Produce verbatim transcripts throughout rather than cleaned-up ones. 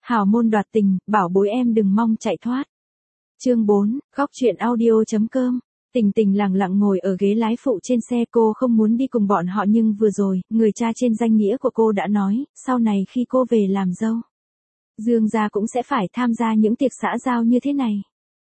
Hào môn đoạt tình, bảo bối em đừng mong chạy thoát. Chương bốn, góc truyện audio.com. Tình Tình lặng lặng ngồi ở ghế lái phụ trên xe, cô không muốn đi cùng bọn họ nhưng vừa rồi, người cha trên danh nghĩa của cô đã nói, sau này khi cô về làm dâu, Dương gia cũng sẽ phải tham gia những tiệc xã giao như thế này.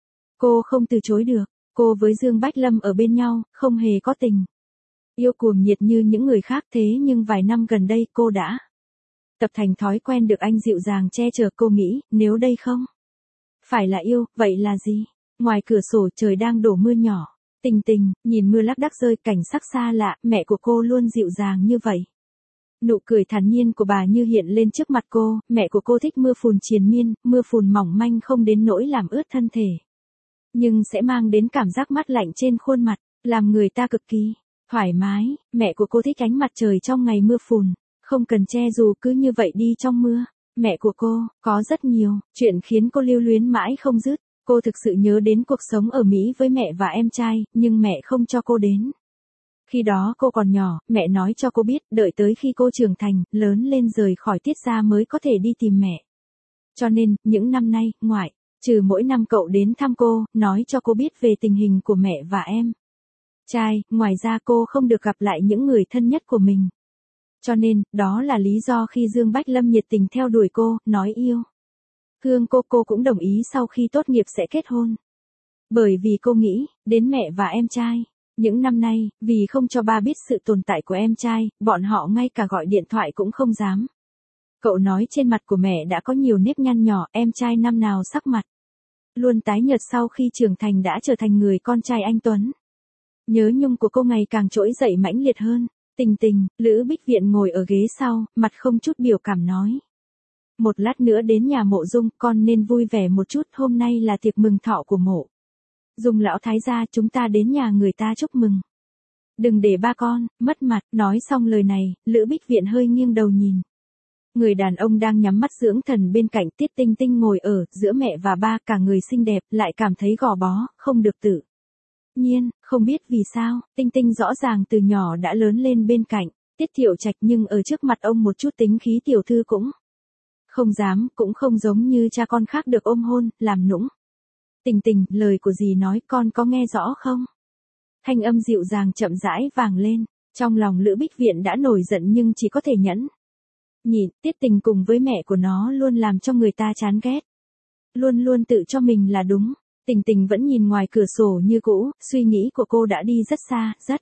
Cô không từ chối được, cô với Dương Bách Lâm ở bên nhau, không hề có tình yêu cuồng nhiệt như những người khác, thế nhưng vài năm gần đây cô đã tập thành thói quen được anh dịu dàng che chở. Cô nghĩ, nếu đây không phải là yêu, vậy là gì? Ngoài cửa sổ trời đang đổ mưa nhỏ. Tình Tình, nhìn mưa lác đác rơi, cảnh sắc xa lạ, mẹ của cô luôn dịu dàng như vậy. Nụ cười thản nhiên của bà như hiện lên trước mặt cô, mẹ của cô thích mưa phùn triền miên, mưa phùn mỏng manh không đến nỗi làm ướt thân thể, nhưng sẽ mang đến cảm giác mát lạnh trên khuôn mặt, làm người ta cực kỳ thoải mái. Mẹ của cô thích ánh mặt trời trong ngày mưa phùn, không cần che dù cứ như vậy đi trong mưa. Mẹ của cô, có rất nhiều chuyện khiến cô lưu luyến mãi không dứt. Cô thực sự nhớ đến cuộc sống ở Mỹ với mẹ và em trai, nhưng mẹ không cho cô đến. Khi đó cô còn nhỏ, mẹ nói cho cô biết, đợi tới khi cô trưởng thành, lớn lên rời khỏi Tiết gia mới có thể đi tìm mẹ. Cho nên, những năm nay, ngoại trừ mỗi năm cậu đến thăm cô, nói cho cô biết về tình hình của mẹ và em trai, ngoài ra cô không được gặp lại những người thân nhất của mình. Cho nên, đó là lý do khi Dương Bách Lâm nhiệt tình theo đuổi cô, nói yêu thương cô, cô cũng đồng ý sau khi tốt nghiệp sẽ kết hôn. Bởi vì cô nghĩ đến mẹ và em trai. Những năm nay, vì không cho ba biết sự tồn tại của em trai, bọn họ ngay cả gọi điện thoại cũng không dám. Cậu nói trên mặt của mẹ đã có nhiều nếp nhăn nhỏ, em trai năm nào sắc mặt luôn tái nhợt, sau khi trưởng thành đã trở thành người con trai anh tuấn. Nhớ nhung của cô ngày càng trỗi dậy mãnh liệt hơn. Tình Tình, Lữ Bích Viện ngồi ở ghế sau, mặt không chút biểu cảm nói. Một lát nữa đến nhà Mộ Dung, con nên vui vẻ một chút, hôm nay là tiệc mừng thọ của Mộ Dung lão thái gia, chúng ta đến nhà người ta chúc mừng. Đừng để ba con mất mặt. Nói xong lời này, Lữ Bích Viện hơi nghiêng đầu nhìn người đàn ông đang nhắm mắt dưỡng thần bên cạnh. Tiết Tinh Tinh ngồi ở giữa mẹ và ba, cả người xinh đẹp, lại cảm thấy gò bó, không được tự nhiên. Không biết vì sao, Tinh Tinh rõ ràng từ nhỏ đã lớn lên bên cạnh Tiết Thiệu Trạch, nhưng ở trước mặt ông một chút tính khí tiểu thư cũng không dám, cũng không giống như cha con khác được ôm hôn, làm nũng. Tình Tình, lời của dì nói con có nghe rõ không? Thanh âm dịu dàng chậm rãi vang lên. Trong lòng Lữ Bích Viện đã nổi giận nhưng chỉ có thể nhẫn nhịn. Tiết Tình cùng với mẹ của nó luôn làm cho người ta chán ghét, luôn luôn tự cho mình là đúng. Tình Tình vẫn nhìn ngoài cửa sổ như cũ, suy nghĩ của cô đã đi rất xa, rất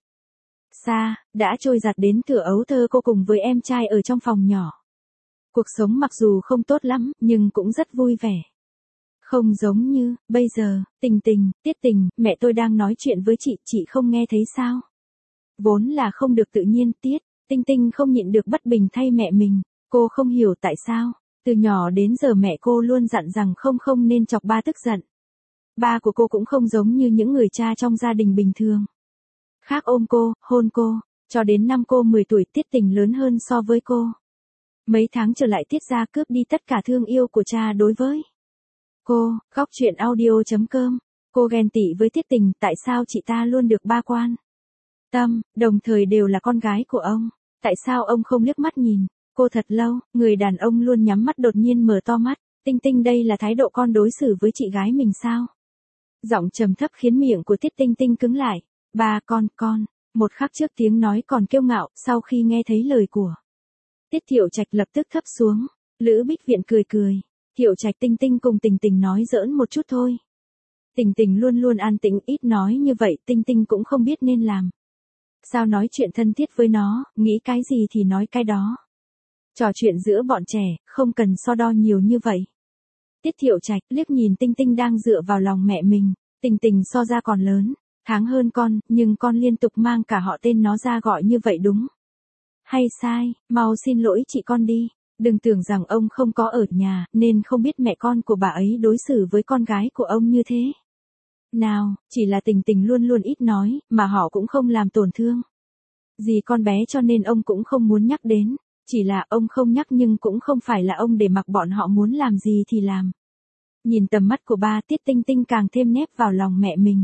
xa, đã trôi dạt đến thuở ấu thơ cô cùng với em trai ở trong phòng nhỏ. Cuộc sống mặc dù không tốt lắm, nhưng cũng rất vui vẻ. Không giống như, bây giờ. Tình Tình, Tiết Tình, mẹ tôi đang nói chuyện với chị, chị không nghe thấy sao? Vốn là không được tự nhiên. Tiết Tinh Tinh không nhịn được bất bình thay mẹ mình. Cô không hiểu tại sao, từ nhỏ đến giờ mẹ cô luôn dặn rằng không không nên chọc ba tức giận. Ba của cô cũng không giống như những người cha trong gia đình bình thường khác, ôm cô, hôn cô, cho đến năm cô mười tuổi. Tiết Tình lớn hơn so với cô. Mấy tháng trở lại Tiết gia cướp đi tất cả thương yêu của cha đối với cô. Góc truyện audio.com. Cô ghen tị với Tiết Tình, tại sao chị ta luôn được ba quan tâm, đồng thời đều là con gái của ông. Tại sao ông không liếc mắt nhìn cô thật lâu? Người đàn ông luôn nhắm mắt đột nhiên mở to mắt. Tinh Tinh, đây là thái độ con đối xử với chị gái mình sao? Giọng trầm thấp khiến miệng của Tiết Tinh Tinh cứng lại. Ba con, con. Một khắc trước tiếng nói còn kiêu ngạo, sau khi nghe thấy lời của Tiết Thiệu Trạch lập tức thấp xuống. Lữ Bích Viện cười cười. Thiệu Trạch, Tinh Tinh cùng Tình Tình nói giỡn một chút thôi. Tình Tình luôn luôn an tĩnh, ít nói như vậy, Tinh Tinh cũng không biết nên làm sao nói chuyện thân thiết với nó, nghĩ cái gì thì nói cái đó. Trò chuyện giữa bọn trẻ, không cần so đo nhiều như vậy. Tiết Thiệu Trạch liếc nhìn Tinh Tinh đang dựa vào lòng mẹ mình. Tình Tình so ra còn lớn tháng hơn con, nhưng con liên tục mang cả họ tên nó ra gọi như vậy đúng hay sai? Mau xin lỗi chị con đi. Đừng tưởng rằng ông không có ở nhà, nên không biết mẹ con của bà ấy đối xử với con gái của ông như thế nào. Chỉ là Tình Tình luôn luôn ít nói, mà họ cũng không làm tổn thương gì con bé, cho nên ông cũng không muốn nhắc đến. Chỉ là ông không nhắc nhưng cũng không phải là ông để mặc bọn họ muốn làm gì thì làm. Nhìn tầm mắt của ba, Tiết Tinh Tinh càng thêm nép vào lòng mẹ mình.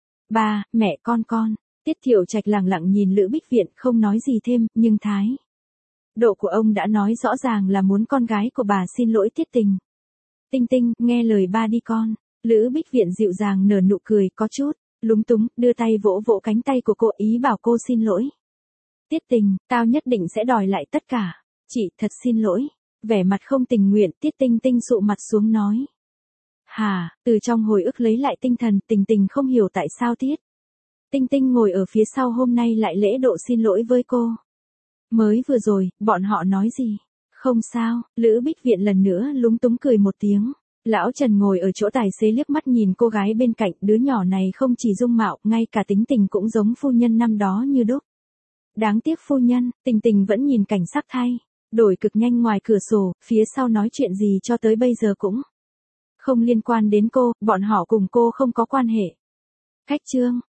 Ba, mẹ con con. Tiết Thiệu Trạch lặng lặng nhìn Lữ Bích Viện, không nói gì thêm, nhưng thái độ của ông đã nói rõ ràng là muốn con gái của bà xin lỗi Tiết Tình. Tinh Tinh, nghe lời ba đi con. Lữ Bích Viện dịu dàng nở nụ cười có chút lúng túng, đưa tay vỗ vỗ cánh tay của cô ý bảo cô xin lỗi. Tiết Tình, tao nhất định sẽ đòi lại tất cả. Chị, thật xin lỗi. Vẻ mặt không tình nguyện, Tiết Tinh Tinh sụ mặt xuống nói. Hà, từ trong hồi ức lấy lại tinh thần, Tình Tình không hiểu tại sao Tiết Tinh Tinh ngồi ở phía sau hôm nay lại lễ độ xin lỗi với cô. Mới vừa rồi, bọn họ nói gì? Không sao, Lữ Bích Viện lần nữa lúng túng cười một tiếng. Lão Trần ngồi ở chỗ tài xế liếc mắt nhìn cô gái bên cạnh, đứa nhỏ này không chỉ dung mạo, ngay cả tính tình cũng giống phu nhân năm đó như đúc. Đáng tiếc phu nhân, Tình Tình vẫn nhìn cảnh sắc thay. Đổi cực nhanh ngoài cửa sổ, phía sau nói chuyện gì cho tới bây giờ cũng không liên quan đến cô, bọn họ cùng cô không có quan hệ. Cách chương